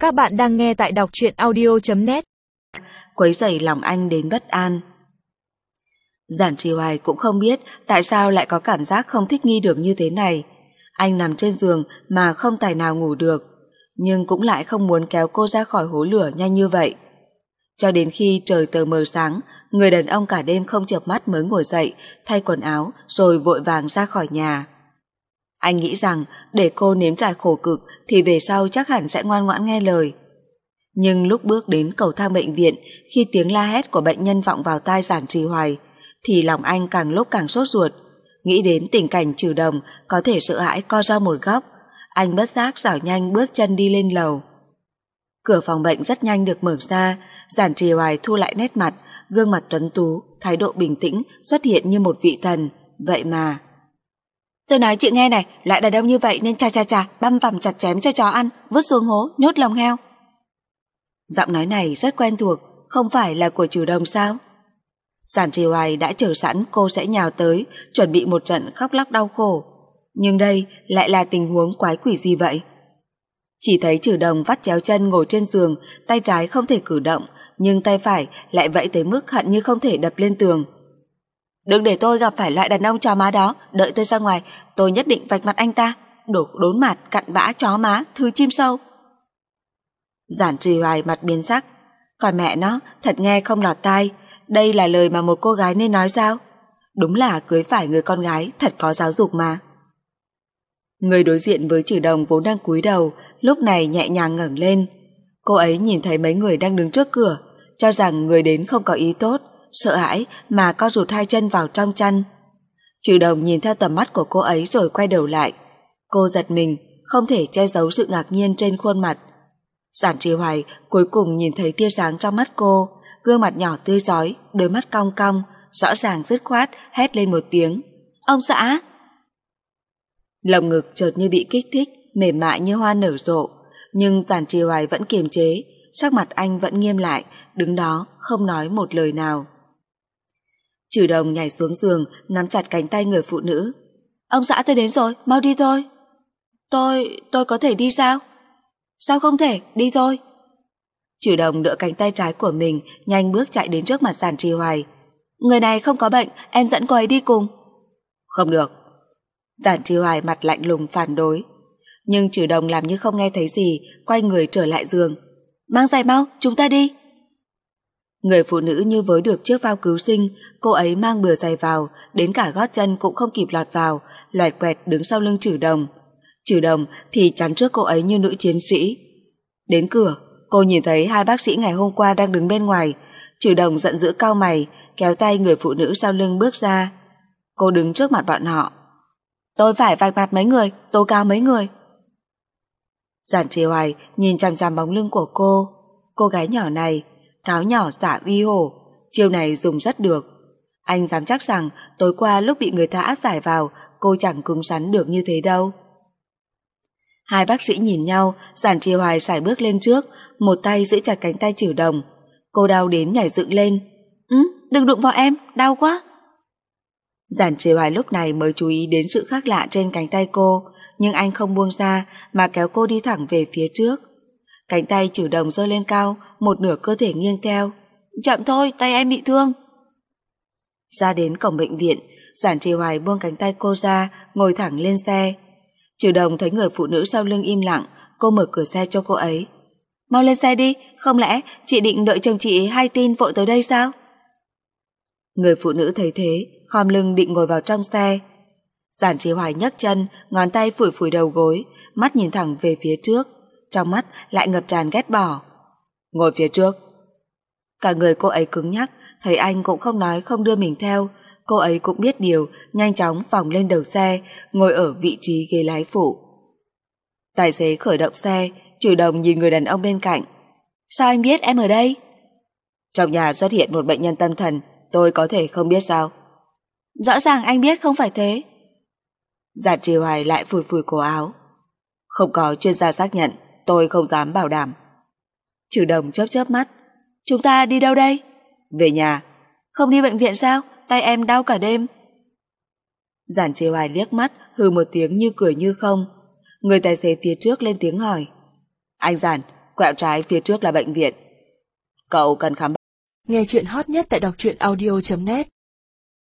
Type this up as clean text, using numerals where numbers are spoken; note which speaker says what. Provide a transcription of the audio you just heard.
Speaker 1: Các bạn đang nghe tại đọc truyện audio.net.
Speaker 2: Quấy rầy lòng anh đến bất an. Giản Trì Hoài cũng không biết tại sao lại có cảm giác không thích nghi được như thế này. Anh nằm trên giường mà không tài nào ngủ được, nhưng cũng lại không muốn kéo cô ra khỏi hố lửa nhanh như vậy. Cho đến khi trời tờ mờ sáng, người đàn ông cả đêm không chợp mắt mới ngồi dậy, thay quần áo rồi vội vàng ra khỏi nhà. Anh nghĩ rằng để cô nếm trải khổ cực thì về sau chắc hẳn sẽ ngoan ngoãn nghe lời. Nhưng lúc bước đến cầu thang bệnh viện, khi tiếng la hét của bệnh nhân vọng vào tai Giản Trì Hoài, thì lòng anh càng lúc càng sốt ruột. Nghĩ đến tình cảnh Trừ Đồng có thể sợ hãi co ra một góc, anh bất giác giảo nhanh bước chân đi lên lầu. Cửa phòng bệnh rất nhanh được mở ra, Giản Trì Hoài thu lại nét mặt, gương mặt tuấn tú, thái độ bình tĩnh xuất hiện như một vị thần. Vậy mà... Tôi nói chị nghe này, loại đàn ông như vậy nên chà, băm vằm chặt chém cho chó ăn, vứt xuống hố, nhốt lồng heo. Giọng nói này rất quen thuộc, không phải là của Trừ Đồng sao? Giản Trì Hoài đã chờ sẵn cô sẽ nhào tới, chuẩn bị một trận khóc lóc đau khổ. Nhưng đây lại là tình huống quái quỷ gì vậy? Chỉ thấy Trừ Đồng vắt chéo chân ngồi trên giường, tay trái không thể cử động, nhưng tay phải lại vẫy tới mức hận như không thể đập lên tường. Đừng để tôi gặp phải loại đàn ông chó má đó, đợi tôi ra ngoài, tôi nhất định vạch mặt anh ta, đổ đốn mặt, cặn bã chó má, thứ chim sâu. Giản Trì Hoài mặt biến sắc, còn mẹ nó, thật nghe không lọt tai, đây là lời mà một cô gái nên nói sao? Đúng là cưới phải người con gái, thật có giáo dục mà. Người đối diện với Trừ Đồng vốn đang cúi đầu, lúc này nhẹ nhàng ngẩng lên. Cô ấy nhìn thấy mấy người đang đứng trước cửa, cho rằng người đến không có ý tốt, sợ hãi mà co rụt hai chân vào trong chăn. Trừ Đồng nhìn theo tầm mắt của cô ấy rồi quay đầu lại. Cô giật mình, không thể che giấu sự ngạc nhiên trên khuôn mặt. Giản Trì Hoài cuối cùng nhìn thấy tia sáng trong mắt cô, gương mặt nhỏ tươi rói, đôi mắt cong cong, rõ ràng dứt khoát hét lên một tiếng: "Ông xã!" Lồng ngực chợt như bị kích thích, mềm mại như hoa nở rộ, nhưng Giản Trì Hoài vẫn kiềm chế, sắc mặt anh vẫn nghiêm lại, đứng đó không nói một lời nào. Trừ Đồng nhảy xuống giường, nắm chặt cánh tay người phụ nữ. "Ông xã, tôi đến rồi, mau đi thôi." Tôi có thể đi sao?" "Sao không thể, đi thôi." Trừ Đồng đỡ cánh tay trái của mình, nhanh bước chạy đến trước mặt Giản Trì Hoài. "Người này không có bệnh, em dẫn cô ấy đi cùng." "Không được." Giản Trì Hoài mặt lạnh lùng phản đối. Nhưng Trừ Đồng làm như không nghe thấy gì, quay người trở lại giường. "Mang giày mau, chúng ta đi." Người phụ nữ như với được chiếc phao cứu sinh, cô ấy mang bừa giày vào, đến cả gót chân cũng không kịp lọt vào, loẹt quẹt đứng sau lưng Trừ Đồng. Trừ Đồng thì chắn trước cô ấy như nữ chiến sĩ. Đến cửa, cô nhìn thấy hai bác sĩ ngày hôm qua đang đứng bên ngoài. Trừ Đồng giận dữ cau mày, kéo tay người phụ nữ sau lưng bước ra. Cô đứng trước mặt bọn họ. "Tôi phải vạch mặt mấy người, tố cáo mấy người." Giản Trì Hoài nhìn chằm chằm bóng lưng của cô gái nhỏ này, cáo nhỏ giả uy hổ, chiêu này dùng rất được. Anh dám chắc rằng tối qua lúc bị người ta áp giải vào, cô chẳng cứng rắn được như thế đâu. Hai bác sĩ nhìn nhau, Giản Trì Hoài sải bước lên trước, một tay giữ chặt cánh tay Trừ Đồng. Cô đau đến nhảy dựng lên. Đừng đụng vào em, đau quá." Giản Trì Hoài lúc này mới chú ý đến sự khác lạ trên cánh tay cô, nhưng anh không buông ra mà kéo cô đi thẳng về phía trước. Cánh tay Trừ Đồng giơ lên cao, một nửa cơ thể nghiêng theo. "Chậm thôi, tay em bị thương." Ra đến cổng bệnh viện, Giản Trì Hoài buông cánh tay cô ra, ngồi thẳng lên xe. Trừ Đồng thấy người phụ nữ sau lưng im lặng, cô mở cửa xe cho cô ấy. "Mau lên xe đi, không lẽ chị định đợi chồng chị hay tin vội tới đây sao?" Người phụ nữ thấy thế, khom lưng định ngồi vào trong xe. Giản Trì Hoài nhấc chân, ngón tay phủi phủi đầu gối, mắt nhìn thẳng về phía trước, trong mắt lại ngập tràn ghét bỏ. "Ngồi phía trước." Cả người cô ấy cứng nhắc, thấy anh cũng không nói không đưa mình theo, cô ấy cũng biết điều, nhanh chóng vòng lên đầu xe, ngồi ở vị trí ghế lái phụ. Tài xế khởi động xe, Trừ Đồng nhìn người đàn ông bên cạnh. "Sao anh biết em ở đây?" "Trong nhà xuất hiện một bệnh nhân tâm thần, tôi có thể không biết sao?" "Rõ ràng anh biết không phải thế." Giản Trì Hoài lại phủi phủi cổ áo. "Không có chuyên gia xác nhận, tôi không dám bảo đảm." Trừ Đồng chớp chớp mắt. "Chúng ta đi đâu đây?" "Về nhà." "Không đi bệnh viện sao? Tay em đau cả đêm." Giản Trì Hoài liếc mắt, hừ một tiếng như cười như không. Người tài xế phía trước lên tiếng hỏi. "Anh Giản, quẹo trái phía trước là bệnh viện. Cậu cần khám.
Speaker 1: Nghe chuyện hot nhất tại đọc truyện audio.net